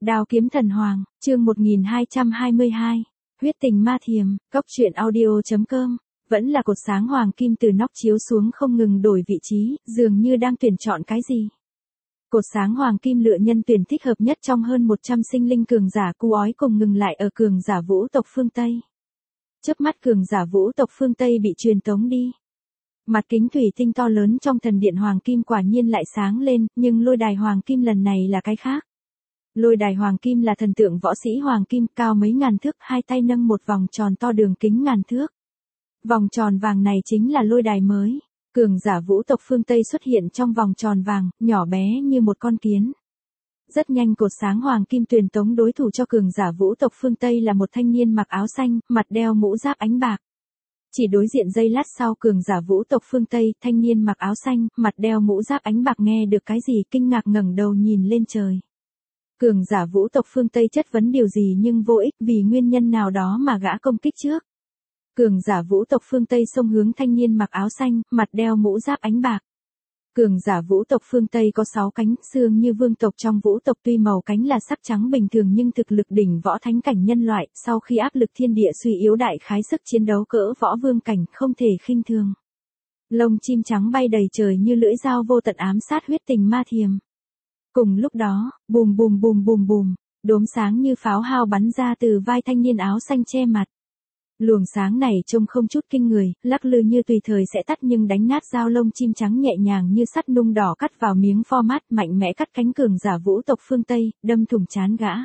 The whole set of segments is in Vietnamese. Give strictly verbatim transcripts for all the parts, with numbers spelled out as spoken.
Đao kiếm thần hoàng, chương một nghìn hai trăm hai mươi hai. Huyết tình ma thiềm, cốc truyện audio chấm com. Vẫn là cột sáng hoàng kim từ nóc chiếu xuống không ngừng đổi vị trí, dường như đang tuyển chọn cái gì. Cột sáng hoàng kim lựa nhân tuyển thích hợp nhất trong hơn một trăm sinh linh cường giả cu ói cùng ngừng lại ở cường giả vũ tộc phương Tây. Chớp mắt cường giả vũ tộc phương Tây bị truyền tống đi. Mặt kính thủy tinh to lớn trong thần điện hoàng kim quả nhiên lại sáng lên, nhưng lôi đài hoàng kim lần này là cái khác. Lôi đài hoàng kim là thần tượng võ sĩ hoàng kim cao mấy ngàn thước, hai tay nâng một vòng tròn to đường kính ngàn thước. Vòng tròn vàng này chính là lôi đài mới. Cường giả vũ tộc phương Tây xuất hiện trong vòng tròn vàng, nhỏ bé như một con kiến. Rất nhanh cột sáng hoàng kim truyền tống đối thủ cho cường giả vũ tộc phương Tây là một thanh niên mặc áo xanh, mặt đeo mũ giáp ánh bạc. Chỉ đối diện giây lát sau cường giả vũ tộc phương Tây, thanh niên mặc áo xanh, mặt đeo mũ giáp ánh bạc nghe được cái gì kinh ngạc ngẩng đầu nhìn lên trời. Cường giả vũ tộc phương Tây chất vấn điều gì nhưng vô ích vì nguyên nhân nào đó mà gã công kích trước. Cường giả vũ tộc phương Tây xông hướng thanh niên mặc áo xanh, mặt đeo mũ giáp ánh bạc. Cường giả vũ tộc phương Tây có sáu cánh, xương như vương tộc trong vũ tộc tuy màu cánh là sắc trắng bình thường nhưng thực lực đỉnh võ thánh cảnh nhân loại, sau khi áp lực thiên địa suy yếu đại khái sức chiến đấu cỡ võ vương cảnh không thể khinh thường. Lông chim trắng bay đầy trời như lưỡi dao vô tận ám sát huyết tình ma thiềm. Cùng lúc đó, bùm bùm bùm bùm bùm, đốm sáng như pháo hao bắn ra từ vai thanh niên áo xanh che mặt. Luồng sáng này trông không chút kinh người, lắc lư như tùy thời sẽ tắt nhưng đánh nát dao lông chim trắng nhẹ nhàng như sắt nung đỏ cắt vào miếng format mạnh mẽ cắt cánh cường giả vũ tộc phương Tây, đâm thủng trán gã.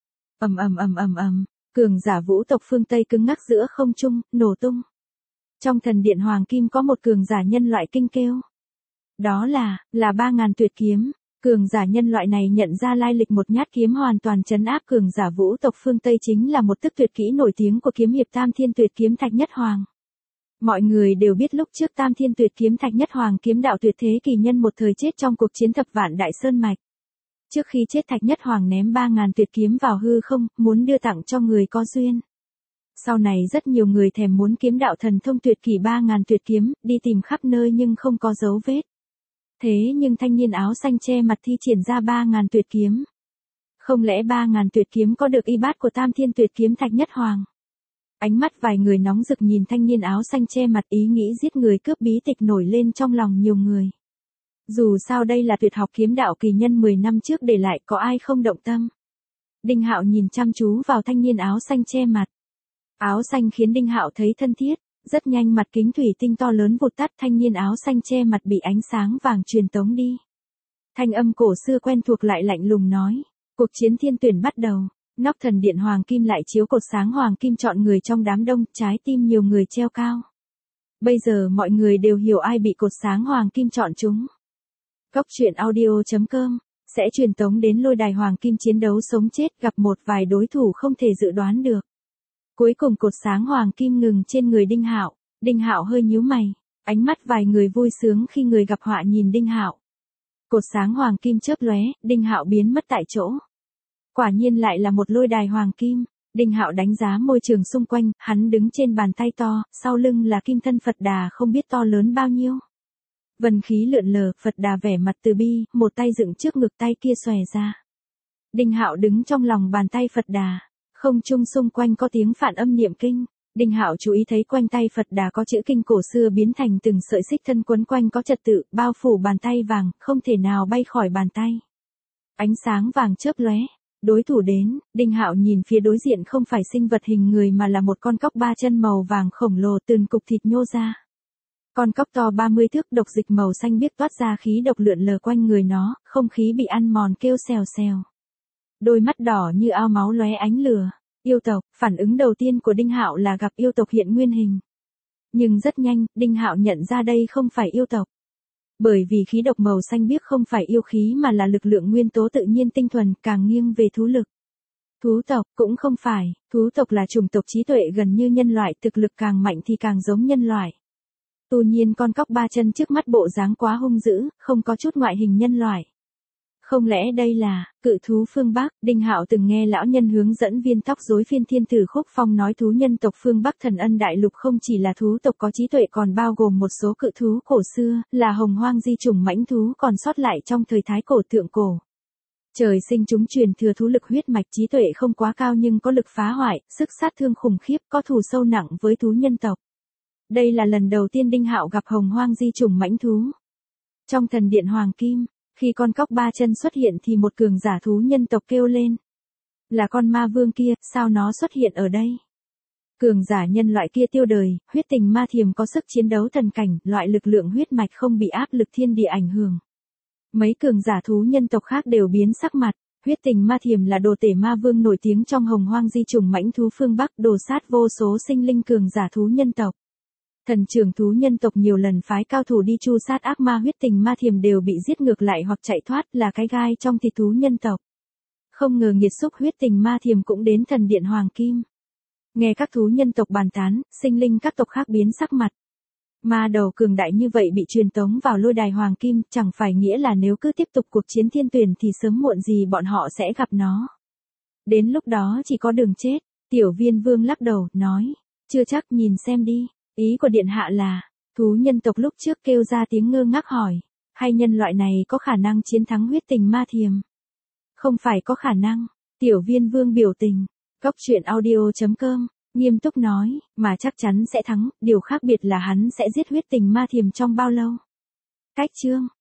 Ầm ầm ầm ầm ầm, cường giả vũ tộc phương Tây cứng ngắc giữa không trung, nổ tung. Trong thần điện hoàng kim có một cường giả nhân loại kinh kêu. Đó là, là ba ngàn tuyệt kiếm. Cường giả nhân loại này nhận ra lai lịch một nhát kiếm hoàn toàn trấn áp cường giả vũ tộc phương Tây chính là một tức tuyệt kỹ nổi tiếng của kiếm hiệp Tam Thiên Tuyệt Kiếm Thạch Nhất Hoàng. Mọi người đều biết lúc trước Tam Thiên Tuyệt Kiếm Thạch Nhất Hoàng kiếm đạo tuyệt thế kỳ nhân một thời chết trong cuộc chiến thập vạn đại sơn mạch. Trước khi chết Thạch Nhất Hoàng ném ba ngàn tuyệt kiếm vào hư không, muốn đưa tặng cho người có duyên. Sau này rất nhiều người thèm muốn kiếm đạo thần thông tuyệt kỳ ba ngàn tuyệt kiếm, đi tìm khắp nơi nhưng không có dấu vết. Thế nhưng thanh niên áo xanh che mặt thi triển ra ba ngàn tuyệt kiếm. Không lẽ ba ngàn tuyệt kiếm có được y bát của Tam Thiên Tuyệt Kiếm Thạch Nhất Hoàng? Ánh mắt vài người nóng rực nhìn thanh niên áo xanh che mặt, ý nghĩ giết người cướp bí tịch nổi lên trong lòng nhiều người. Dù sao đây là tuyệt học kiếm đạo kỳ nhân mười năm trước để lại, có ai không động tâm. Đinh Hạo nhìn chăm chú vào thanh niên áo xanh che mặt. Áo xanh khiến Đinh Hạo thấy thân thiết. Rất nhanh mặt kính thủy tinh to lớn vụt tắt, thanh niên áo xanh che mặt bị ánh sáng vàng truyền tống đi. Thanh âm cổ xưa quen thuộc lại lạnh lùng nói. Cuộc chiến thiên tuyển bắt đầu. Nóc thần điện hoàng kim lại chiếu cột sáng hoàng kim chọn người trong đám đông, trái tim nhiều người treo cao. Bây giờ mọi người đều hiểu ai bị cột sáng hoàng kim chọn chúng. Cốc truyện audio chấm com sẽ truyền tống đến lôi đài hoàng kim chiến đấu sống chết, gặp một vài đối thủ không thể dự đoán được. Cuối cùng cột sáng hoàng kim ngừng trên người Đinh Hạo. Đinh Hạo hơi nhíu mày, ánh mắt vài người vui sướng khi người gặp họa nhìn Đinh Hạo. Cột sáng hoàng kim chớp lóe, Đinh Hạo biến mất tại chỗ. Quả nhiên lại là một lôi đài hoàng kim. Đinh Hạo đánh giá môi trường xung quanh, hắn đứng trên bàn tay to, sau lưng là kim thân Phật Đà không biết to lớn bao nhiêu. Vân khí lượn lờ, Phật Đà vẻ mặt từ bi, một tay dựng trước ngực, tay kia xòe ra. Đinh Hạo đứng trong lòng bàn tay Phật Đà. Không trung xung quanh có tiếng phản âm niệm kinh. Đinh Hạo chú ý thấy quanh tay Phật Đà có chữ kinh cổ xưa biến thành từng sợi xích thân quấn quanh có trật tự, bao phủ bàn tay vàng, không thể nào bay khỏi bàn tay. Ánh sáng vàng chớp lóe, đối thủ đến. Đinh Hạo nhìn phía đối diện không phải sinh vật hình người mà là một con cóc ba chân màu vàng khổng lồ từng cục thịt nhô ra. Con cóc to ba mươi thước độc dịch màu xanh biếc toát ra khí độc lượn lờ quanh người nó, không khí bị ăn mòn kêu xèo xèo. Đôi mắt đỏ như ao máu lóe ánh lửa. Yêu tộc, phản ứng đầu tiên của Đinh Hạo là gặp yêu tộc hiện nguyên hình. Nhưng rất nhanh, Đinh Hạo nhận ra đây không phải yêu tộc. Bởi vì khí độc màu xanh biếc không phải yêu khí mà là lực lượng nguyên tố tự nhiên tinh thuần, càng nghiêng về thú lực. Thú tộc, cũng không phải, thú tộc là chủng tộc trí tuệ gần như nhân loại, thực lực càng mạnh thì càng giống nhân loại. Tuy nhiên con cóc ba chân trước mắt bộ dáng quá hung dữ, không có chút ngoại hình nhân loại. Không lẽ đây là cự thú phương Bắc? Đinh Hạo từng nghe lão nhân hướng dẫn viên tóc rối phiên thiên tử Khúc Phong nói thú nhân tộc phương Bắc Thần Ân Đại Lục không chỉ là thú tộc có trí tuệ còn bao gồm một số cự thú cổ xưa, là hồng hoang di chủng mãnh thú còn sót lại trong thời thái cổ thượng cổ. Trời sinh chúng truyền thừa thú lực huyết mạch, trí tuệ không quá cao nhưng có lực phá hoại, sức sát thương khủng khiếp, có thù sâu nặng với thú nhân tộc. Đây là lần đầu tiên Đinh Hạo gặp hồng hoang di chủng mãnh thú. Trong thần điện Hoàng Kim, khi con cóc ba chân xuất hiện thì một cường giả thú nhân tộc kêu lên. Là con ma vương kia, sao nó xuất hiện ở đây? Cường giả nhân loại kia tiêu đời, huyết tình ma thiềm có sức chiến đấu thần cảnh, loại lực lượng huyết mạch không bị áp lực thiên địa ảnh hưởng. Mấy cường giả thú nhân tộc khác đều biến sắc mặt. Huyết tình ma thiềm là đồ tể ma vương nổi tiếng trong hồng hoang di chủng mãnh thú phương Bắc, đồ sát vô số sinh linh cường giả thú nhân tộc. Thần trưởng thú nhân tộc nhiều lần phái cao thủ đi tru sát ác ma, huyết tình ma thiềm đều bị giết ngược lại hoặc chạy thoát, là cái gai trong thịt thú nhân tộc. Không ngờ nghiệt xúc huyết tình ma thiềm cũng đến thần điện Hoàng Kim. Nghe các thú nhân tộc bàn tán, sinh linh các tộc khác biến sắc mặt. Ma đầu cường đại như vậy bị truyền tống vào lôi đài Hoàng Kim, chẳng phải nghĩa là nếu cứ tiếp tục cuộc chiến thiên tuyển thì sớm muộn gì bọn họ sẽ gặp nó. Đến lúc đó chỉ có đường chết. Tiểu Viên Vương lắc đầu, nói, chưa chắc, nhìn xem đi. Ý của điện hạ là, thú nhân tộc lúc trước kêu ra tiếng ngơ ngác hỏi, hay nhân loại này có khả năng chiến thắng huyết tình ma thiềm? Không phải có khả năng. Tiểu Viên Vương biểu tình. Cốc truyện audio chấm com nghiêm túc nói, mà chắc chắn sẽ thắng, điều khác biệt là hắn sẽ giết huyết tình ma thiềm trong bao lâu. Cách chương